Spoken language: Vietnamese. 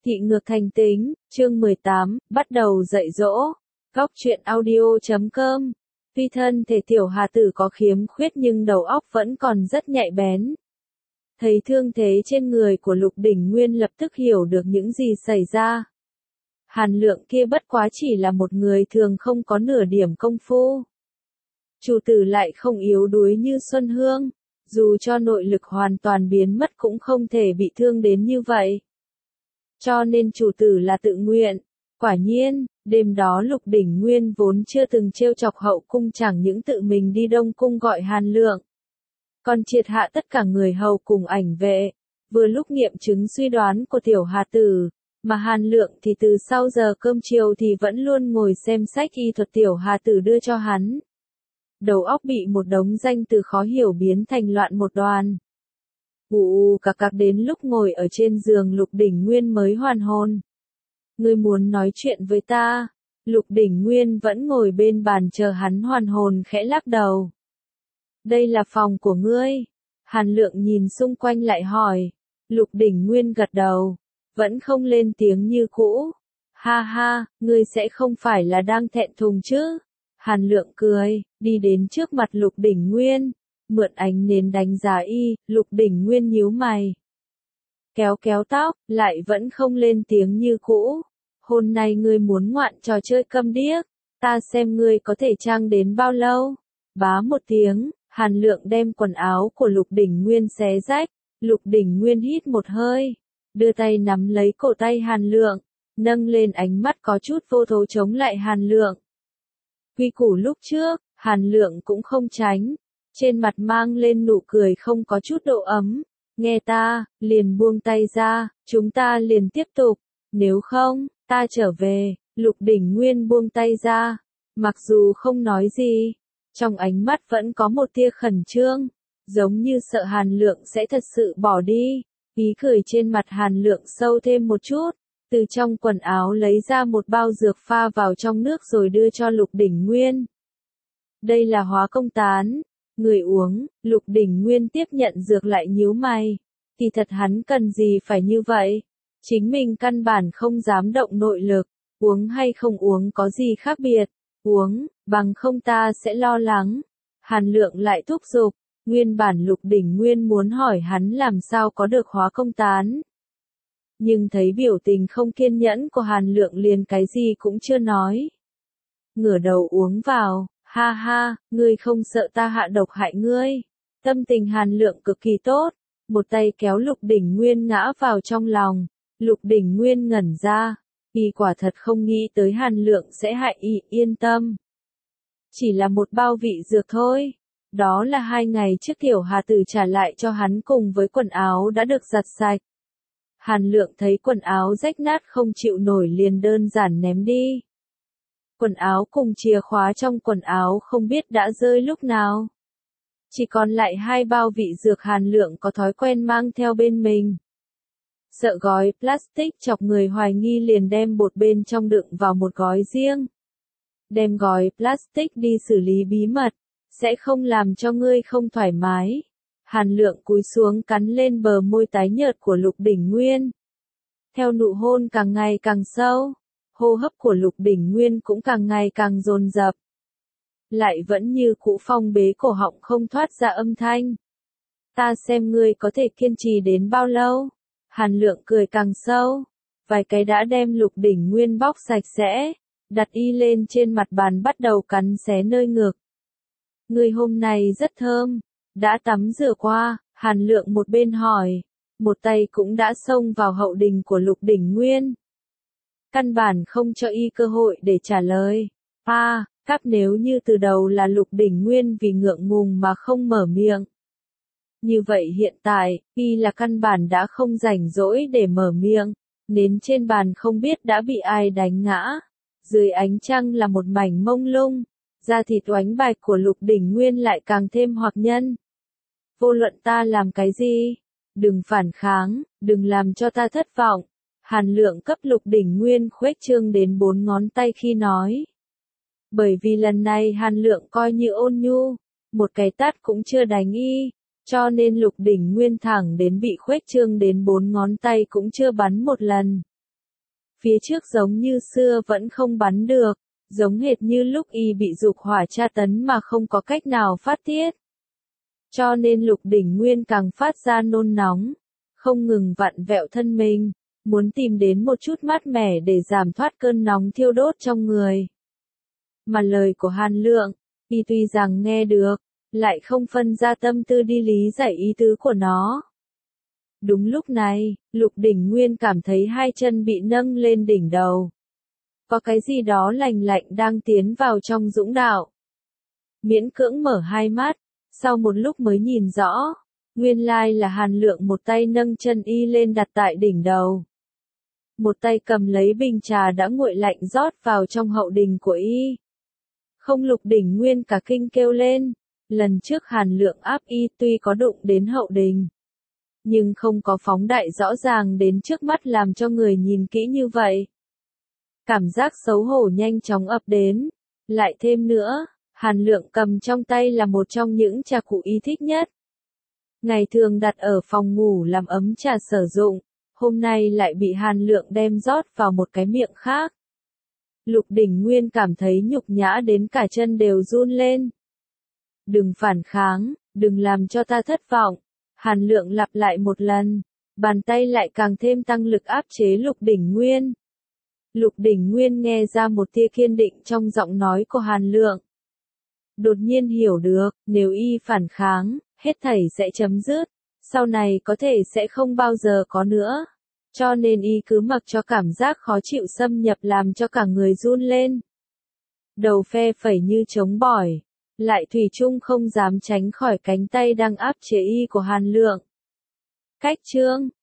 Thị ngược thành tính, chương 18, bắt đầu dạy dỗ. Góc truyện audio.com. Tuy thân thể tiểu hà tử có khiếm khuyết nhưng đầu óc vẫn còn rất nhạy bén. Thấy thương thế trên người của Lục Đỉnh Nguyên lập tức hiểu được những gì xảy ra. Hàn Lượng kia bất quá chỉ là một người thường không có nửa điểm công phu. Chủ tử lại không yếu đuối như Xuân Hương, dù cho nội lực hoàn toàn biến mất cũng không thể bị thương đến như vậy. Cho nên chủ tử là tự nguyện. Quả nhiên, đêm đó Lục Đỉnh Nguyên vốn chưa từng trêu chọc hậu cung chẳng những tự mình đi Đông Cung gọi Hàn Lượng, còn triệt hạ tất cả người hầu cùng ảnh vệ, vừa lúc nghiệm chứng suy đoán của tiểu hà tử, mà Hàn Lượng thì từ sau giờ cơm chiều thì vẫn luôn ngồi xem sách y thuật tiểu hà tử đưa cho hắn. Đầu óc bị một đống danh từ khó hiểu biến thành loạn một đoàn. Cặc đến lúc ngồi ở trên giường Lục Đỉnh Nguyên mới hoàn hồn. Ngươi muốn nói chuyện với ta? Lục Đỉnh Nguyên vẫn ngồi bên bàn chờ hắn hoàn hồn khẽ lắc đầu. Đây là phòng của ngươi. Hàn Lượng nhìn xung quanh lại hỏi. Lục Đỉnh Nguyên gật đầu. Vẫn không lên tiếng như cũ. Ha ha, ngươi sẽ không phải là đang thẹn thùng chứ? Hàn Lượng cười, đi đến trước mặt Lục Đỉnh Nguyên. Mượn ánh nến đánh giá y, Lục Đỉnh Nguyên nhíu mày. Kéo kéo tóc, lại vẫn không lên tiếng như cũ. Hôm nay ngươi muốn ngoạn trò chơi câm điếc, ta xem ngươi có thể trang đến bao lâu. Bá một tiếng, Hàn Lượng đem quần áo của Lục Đỉnh Nguyên xé rách. Lục Đỉnh Nguyên hít một hơi, đưa tay nắm lấy cổ tay Hàn Lượng, nâng lên ánh mắt có chút vô thố chống lại Hàn Lượng. Quy củ lúc trước, Hàn Lượng cũng không tránh. Trên mặt mang lên nụ cười không có chút độ ấm. Nghe ta, liền buông tay ra, chúng ta liền tiếp tục. Nếu không, ta trở về. Lục Đỉnh Nguyên buông tay ra. Mặc dù không nói gì, trong ánh mắt vẫn có một tia khẩn trương. Giống như sợ Hàn Lượng sẽ thật sự bỏ đi. Ý cười trên mặt Hàn Lượng sâu thêm một chút. Từ trong quần áo lấy ra một bao dược pha vào trong nước rồi đưa cho Lục Đỉnh Nguyên. Đây là hóa công tán. Người uống. Lục Đỉnh Nguyên tiếp nhận dược lại nhíu mày. Thì thật hắn cần gì phải như vậy? Chính mình căn bản không dám động nội lực. Uống hay không uống có gì khác biệt? Uống, bằng không ta sẽ lo lắng. Hàn Lượng lại thúc giục. Nguyên bản Lục Đỉnh Nguyên muốn hỏi hắn làm sao có được hóa công tán. Nhưng thấy biểu tình không kiên nhẫn của Hàn Lượng liền cái gì cũng chưa nói. Ngửa đầu uống vào. Ha ha, ngươi không sợ ta hạ độc hại ngươi. Tâm tình Hàn Lượng cực kỳ tốt. Một tay kéo Lục Đỉnh Nguyên ngã vào trong lòng. Lục Đỉnh Nguyên ngẩn ra. Y quả thật không nghĩ tới Hàn Lượng sẽ hại y, yên tâm. Chỉ là một bao vị dược thôi. Đó là 2 ngày trước tiểu hà tử trả lại cho hắn cùng với quần áo đã được giặt sạch. Hàn Lượng thấy quần áo rách nát không chịu nổi liền đơn giản ném đi. Quần áo cùng chìa khóa trong quần áo không biết đã rơi lúc nào. Chỉ còn lại 2 bao vị dược Hàn Lượng có thói quen mang theo bên mình. Sợ gói plastic chọc người hoài nghi liền đem bột bên trong đựng vào một gói riêng. Đem gói plastic đi xử lý bí mật, sẽ không làm cho ngươi không thoải mái. Hàn Lượng cúi xuống cắn lên bờ môi tái nhợt của Lục Đỉnh Nguyên. Theo nụ hôn càng ngày càng sâu, hô hấp của Lục Đỉnh Nguyên cũng càng ngày càng dồn dập. Lại vẫn như cũ phong bế cổ họng không thoát ra âm thanh. Ta xem ngươi có thể kiên trì đến bao lâu. Hàn Lượng cười càng sâu. Vài cái đã đem Lục Đỉnh Nguyên bóc sạch sẽ. Đặt y lên trên mặt bàn bắt đầu cắn xé nơi ngực. Ngươi hôm nay rất thơm. Đã tắm rửa qua. Hàn Lượng một bên hỏi. Một tay cũng đã xông vào hậu đình của Lục Đỉnh Nguyên. Căn bản không cho y cơ hội để trả lời. Cáp nếu như từ đầu là Lục Đỉnh Nguyên vì ngượng ngùng mà không mở miệng. Như vậy hiện tại, y là căn bản đã không rảnh rỗi để mở miệng. Nến trên bàn không biết đã bị ai đánh ngã. Dưới ánh trăng là một mảnh mông lung. Da thịt oánh bạch của Lục Đỉnh Nguyên lại càng thêm hoặc nhân. Vô luận ta làm cái gì? Đừng phản kháng, đừng làm cho ta thất vọng. Hàn Lượng cấp Lục Đỉnh Nguyên khuếch trương đến 4 ngón tay khi nói. Bởi vì lần này Hàn Lượng coi như ôn nhu, một cái tát cũng chưa đánh y, cho nên Lục Đỉnh Nguyên thẳng đến bị khuếch trương đến 4 ngón tay cũng chưa bắn một lần. Phía trước giống như xưa vẫn không bắn được, giống hệt như lúc y bị dục hỏa tra tấn mà không có cách nào phát tiết. Cho nên Lục Đỉnh Nguyên càng phát ra nôn nóng, không ngừng vặn vẹo thân mình, muốn tìm đến một chút mát mẻ để giảm thoát cơn nóng thiêu đốt trong người. Mà lời của Hàn Lượng, y tuy rằng nghe được, lại không phân ra tâm tư đi lý giải ý tứ của nó. Đúng lúc này, Lục Đỉnh Nguyên cảm thấy hai chân bị nâng lên đỉnh đầu. Có cái gì đó lành lạnh đang tiến vào trong dũng đạo. Miễn cưỡng mở hai mắt, sau một lúc mới nhìn rõ, nguyên lai là Hàn Lượng một tay nâng chân y lên đặt tại đỉnh đầu. Một tay cầm lấy bình trà đã nguội lạnh rót vào trong hậu đình của y. Không, Lục Đỉnh Nguyên cả kinh kêu lên, lần trước Hàn Lượng áp y tuy có đụng đến hậu đình, nhưng không có phóng đại rõ ràng đến trước mắt làm cho người nhìn kỹ như vậy. Cảm giác xấu hổ nhanh chóng ập đến, lại thêm nữa, Hàn Lượng cầm trong tay là một trong những trà cụ y thích nhất. Ngày thường đặt ở phòng ngủ làm ấm trà sử dụng, hôm nay lại bị Hàn Lượng đem rót vào một cái miệng khác. Lục Đỉnh Nguyên cảm thấy nhục nhã đến cả chân đều run lên. Đừng phản kháng, đừng làm cho ta thất vọng. Hàn Lượng lặp lại một lần, bàn tay lại càng thêm tăng lực áp chế Lục Đỉnh Nguyên. Lục Đỉnh Nguyên nghe ra một tia kiên định trong giọng nói của Hàn Lượng. Đột nhiên hiểu được, nếu y phản kháng, hết thảy sẽ chấm dứt, sau này có thể sẽ không bao giờ có nữa. Cho nên y cứ mặc cho cảm giác khó chịu xâm nhập làm cho cả người run lên. Đầu phe phẩy như trống bỏi, lại thủy chung không dám tránh khỏi cánh tay đang áp chế y của Hàn Lượng. Cách chương